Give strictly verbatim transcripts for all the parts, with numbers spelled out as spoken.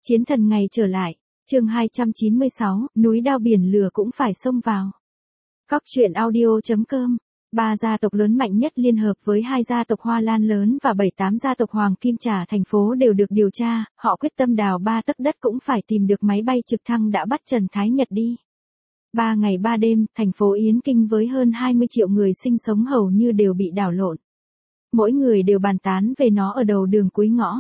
Chiến thần ngày trở lại, chương hai trăm chín mươi sáu, núi đao biển lửa cũng phải xông vào. Cóc truyện audio.com, ba gia tộc lớn mạnh nhất liên hợp với hai gia tộc Hoa Lan lớn và bảy tám gia tộc Hoàng Kim Trà thành phố đều được điều tra, họ quyết tâm đào ba tấc đất cũng phải tìm được máy bay trực thăng đã bắt Trần Thái Nhật đi. Ba ngày ba đêm, thành phố Yến Kinh với hơn hai mươi triệu người sinh sống hầu như đều bị đảo lộn. Mỗi người đều bàn tán về nó ở đầu đường cuối ngõ.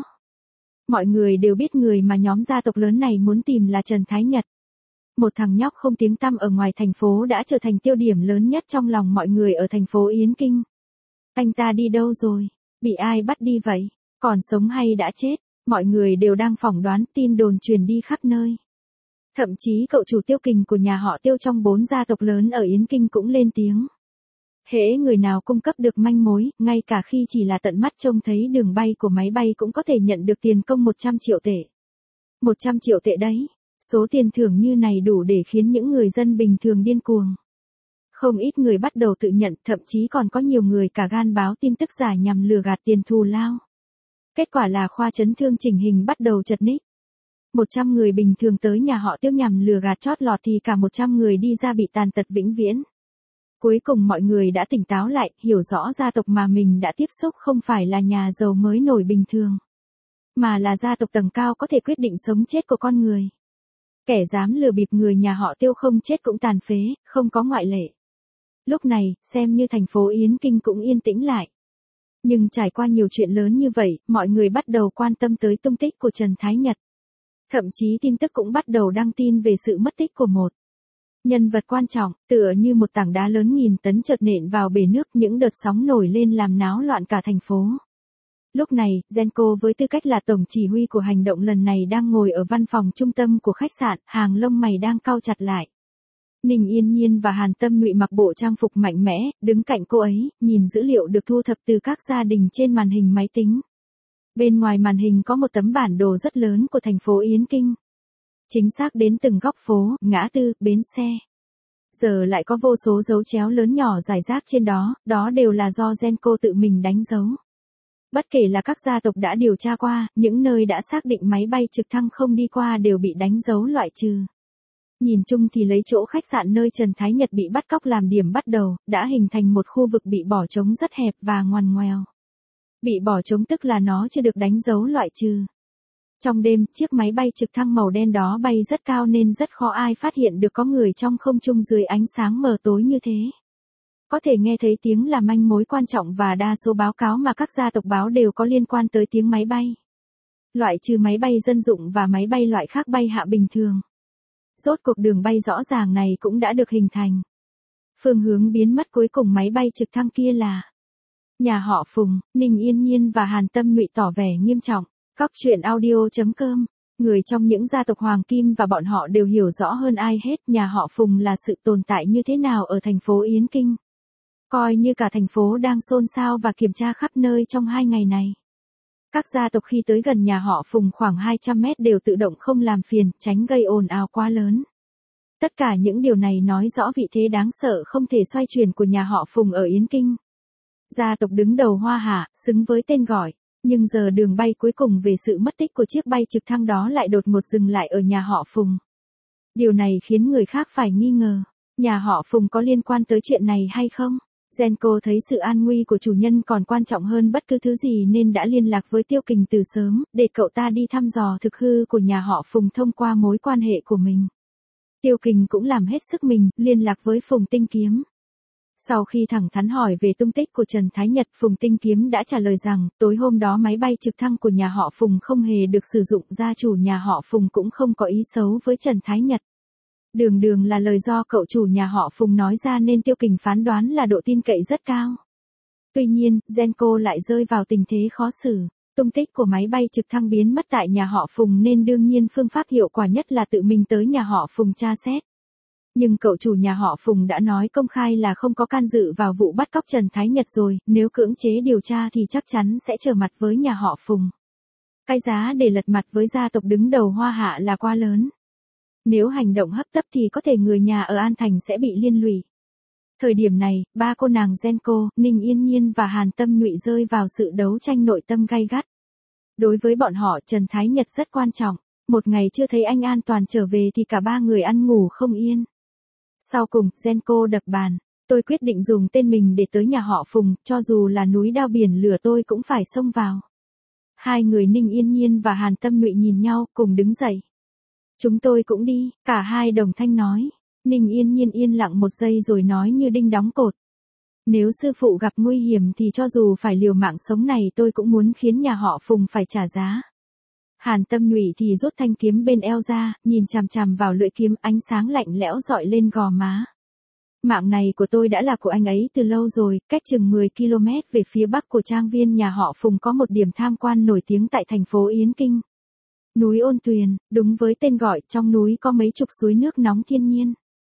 Mọi người đều biết người mà nhóm gia tộc lớn này muốn tìm là Trần Thái Nhật. Một thằng nhóc không tiếng tăm ở ngoài thành phố đã trở thành tiêu điểm lớn nhất trong lòng mọi người ở thành phố Yến Kinh. Anh ta đi đâu rồi? Bị ai bắt đi vậy? Còn sống hay đã chết? Mọi người đều đang phỏng đoán, tin đồn truyền đi khắp nơi. Thậm chí cậu chủ Tiêu Kình của nhà họ Tiêu trong bốn gia tộc lớn ở Yến Kinh cũng lên tiếng. Hễ người nào cung cấp được manh mối, ngay cả khi chỉ là tận mắt trông thấy đường bay của máy bay cũng có thể nhận được tiền công một trăm triệu tệ. một trăm triệu tệ đấy. Số tiền thưởng như này đủ để khiến những người dân bình thường điên cuồng. Không ít người bắt đầu tự nhận, thậm chí còn có nhiều người cả gan báo tin tức giả nhằm lừa gạt tiền thù lao. Kết quả là khoa chấn thương chỉnh hình bắt đầu chật ních. một trăm người bình thường tới nhà họ Tiêu nhằm lừa gạt chót lọt thì cả một trăm người đi ra bị tàn tật vĩnh viễn. Cuối cùng mọi người đã tỉnh táo lại, hiểu rõ gia tộc mà mình đã tiếp xúc không phải là nhà giàu mới nổi bình thường, mà là gia tộc tầng cao có thể quyết định sống chết của con người. Kẻ dám lừa bịp người nhà họ Tiêu không chết cũng tàn phế, không có ngoại lệ. Lúc này, xem như thành phố Yến Kinh cũng yên tĩnh lại. Nhưng trải qua nhiều chuyện lớn như vậy, mọi người bắt đầu quan tâm tới tung tích của Trần Thái Nhật. Thậm chí tin tức cũng bắt đầu đăng tin về sự mất tích của một nhân vật quan trọng, tựa như một tảng đá lớn nghìn tấn chợt nện vào bể nước, những đợt sóng nổi lên làm náo loạn cả thành phố. Lúc này, Genco với tư cách là tổng chỉ huy của hành động lần này đang ngồi ở văn phòng trung tâm của khách sạn, hàng lông mày đang cau chặt lại. Ninh Yên Nhiên và Hàn Tâm Nhụy mặc bộ trang phục mạnh mẽ, đứng cạnh cô ấy, nhìn dữ liệu được thu thập từ các gia đình trên màn hình máy tính. Bên ngoài màn hình có một tấm bản đồ rất lớn của thành phố Yến Kinh. Chính xác đến từng góc phố, ngã tư, bến xe. Giờ lại có vô số dấu chéo lớn nhỏ rải rác trên đó, đó đều là do Genco tự mình đánh dấu. Bất kể là các gia tộc đã điều tra qua, những nơi đã xác định máy bay trực thăng không đi qua đều bị đánh dấu loại trừ. Nhìn chung thì lấy chỗ khách sạn nơi Trần Thái Nhật bị bắt cóc làm điểm bắt đầu, đã hình thành một khu vực bị bỏ trống rất hẹp và ngoằn ngoèo. Bị bỏ trống tức là nó chưa được đánh dấu loại trừ. Trong đêm, chiếc máy bay trực thăng màu đen đó bay rất cao nên rất khó ai phát hiện được có người trong không trung dưới ánh sáng mờ tối như thế. Có thể nghe thấy tiếng là manh mối quan trọng và đa số báo cáo mà các gia tộc báo đều có liên quan tới tiếng máy bay. Loại trừ máy bay dân dụng và máy bay loại khác bay hạ bình thường. Rốt cuộc đường bay rõ ràng này cũng đã được hình thành. Phương hướng biến mất cuối cùng máy bay trực thăng kia là nhà họ Phùng. Ninh Yên Nhiên và Hàn Tâm Nhụy tỏ vẻ nghiêm trọng. Cóc truyện audio.com, người trong những gia tộc Hoàng Kim và bọn họ đều hiểu rõ hơn ai hết nhà họ Phùng là sự tồn tại như thế nào ở thành phố Yến Kinh. Coi như cả thành phố đang xôn xao và kiểm tra khắp nơi trong hai ngày này. Các gia tộc khi tới gần nhà họ Phùng khoảng hai trăm mét đều tự động không làm phiền, tránh gây ồn ào quá lớn. Tất cả những điều này nói rõ vị thế đáng sợ không thể xoay chuyển của nhà họ Phùng ở Yến Kinh. Gia tộc đứng đầu Hoa Hạ, xứng với tên gọi. Nhưng giờ đường bay cuối cùng về sự mất tích của chiếc bay trực thăng đó lại đột ngột dừng lại ở nhà họ Phùng. Điều này khiến người khác phải nghi ngờ, nhà họ Phùng có liên quan tới chuyện này hay không? Genco thấy sự an nguy của chủ nhân còn quan trọng hơn bất cứ thứ gì nên đã liên lạc với Tiêu Kình từ sớm, để cậu ta đi thăm dò thực hư của nhà họ Phùng thông qua mối quan hệ của mình. Tiêu Kình cũng làm hết sức mình, liên lạc với Phùng Tinh Kiếm. Sau khi thẳng thắn hỏi về tung tích của Trần Thái Nhật, Phùng Tinh Kiếm đã trả lời rằng, tối hôm đó máy bay trực thăng của nhà họ Phùng không hề được sử dụng, gia chủ nhà họ Phùng cũng không có ý xấu với Trần Thái Nhật. Đường đường là lời do cậu chủ nhà họ Phùng nói ra nên Tiêu Kình phán đoán là độ tin cậy rất cao. Tuy nhiên, Genco lại rơi vào tình thế khó xử. Tung tích của máy bay trực thăng biến mất tại nhà họ Phùng nên đương nhiên phương pháp hiệu quả nhất là tự mình tới nhà họ Phùng tra xét. Nhưng cậu chủ nhà họ Phùng đã nói công khai là không có can dự vào vụ bắt cóc Trần Thái Nhật rồi, nếu cưỡng chế điều tra thì chắc chắn sẽ trở mặt với nhà họ Phùng. Cái giá để lật mặt với gia tộc đứng đầu Hoa Hạ là quá lớn. Nếu hành động hấp tấp thì có thể người nhà ở An Thành sẽ bị liên lụy. Thời điểm này, ba cô nàng Genco, Ninh Yên Nhiên và Hàn Tâm Nhụy rơi vào sự đấu tranh nội tâm gay gắt. Đối với bọn họ Trần Thái Nhật rất quan trọng. Một ngày chưa thấy anh an toàn trở về thì cả ba người ăn ngủ không yên. Sau cùng, Genco đập bàn. Tôi quyết định dùng tên mình để tới nhà họ Phùng, cho dù là núi đao biển lửa tôi cũng phải xông vào. Hai người Ninh Yên Nhiên và Hàn Tâm Nhụy nhìn nhau, cùng đứng dậy. Chúng tôi cũng đi, cả hai đồng thanh nói. Ninh Yên Nhiên yên lặng một giây rồi nói như đinh đóng cột. Nếu sư phụ gặp nguy hiểm thì cho dù phải liều mạng sống này tôi cũng muốn khiến nhà họ Phùng phải trả giá. Hàn Tâm Nhụy thì rút thanh kiếm bên eo ra, nhìn chằm chằm vào lưỡi kiếm, ánh sáng lạnh lẽo dọi lên gò má. Mạng này của tôi đã là của anh ấy từ lâu rồi, cách chừng mười ki lô mét về phía bắc của trang viên nhà họ Phùng có một điểm tham quan nổi tiếng tại thành phố Yến Kinh. Núi Ôn Tuyền, đúng với tên gọi, trong núi có mấy chục suối nước nóng thiên nhiên.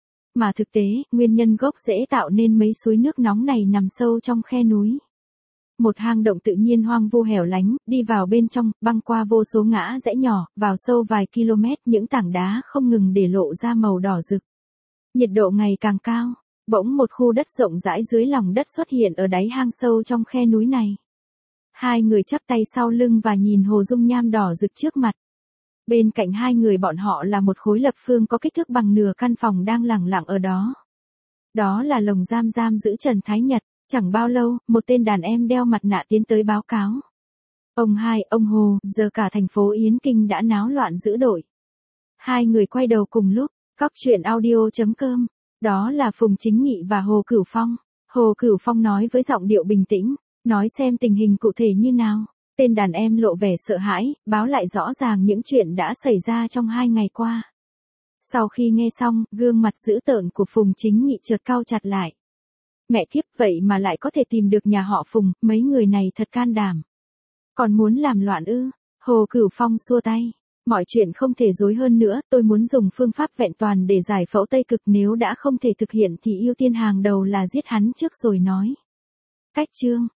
Mà thực tế, nguyên nhân gốc rễ tạo nên mấy suối nước nóng này nằm sâu trong khe núi. Một hang động tự nhiên hoang vu hẻo lánh, đi vào bên trong, băng qua vô số ngã rẽ nhỏ, vào sâu vài km, những tảng đá không ngừng để lộ ra màu đỏ rực. Nhiệt độ ngày càng cao, bỗng một khu đất rộng rãi dưới lòng đất xuất hiện ở đáy hang sâu trong khe núi này. Hai người chắp tay sau lưng và nhìn hồ dung nham đỏ rực trước mặt. Bên cạnh hai người bọn họ là một khối lập phương có kích thước bằng nửa căn phòng đang lẳng lặng ở đó. Đó là lồng giam giam giữ Trần Thái Nhật. Chẳng bao lâu, một tên đàn em đeo mặt nạ tiến tới báo cáo. Ông hai, ông Hồ, giờ cả thành phố Yến Kinh đã náo loạn dữ dội. Hai người quay đầu cùng lúc, Cóc truyện audio chấm com. Đó là Phùng Chính Nghị và Hồ Cửu Phong. Hồ Cửu Phong nói với giọng điệu bình tĩnh, nói xem tình hình cụ thể như nào. Tên đàn em lộ vẻ sợ hãi, báo lại rõ ràng những chuyện đã xảy ra trong hai ngày qua. Sau khi nghe xong, gương mặt dữ tợn của Phùng Chính Nghị chợt cau chặt lại. Mẹ kiếp, vậy mà lại có thể tìm được nhà họ Phùng, mấy người này thật can đảm. Còn muốn làm loạn ư? Hồ Cửu Phong xua tay. Mọi chuyện không thể dối hơn nữa, tôi muốn dùng phương pháp vẹn toàn để giải phẫu Tây Cực, nếu đã không thể thực hiện thì ưu tiên hàng đầu là giết hắn trước rồi nói. Cách chương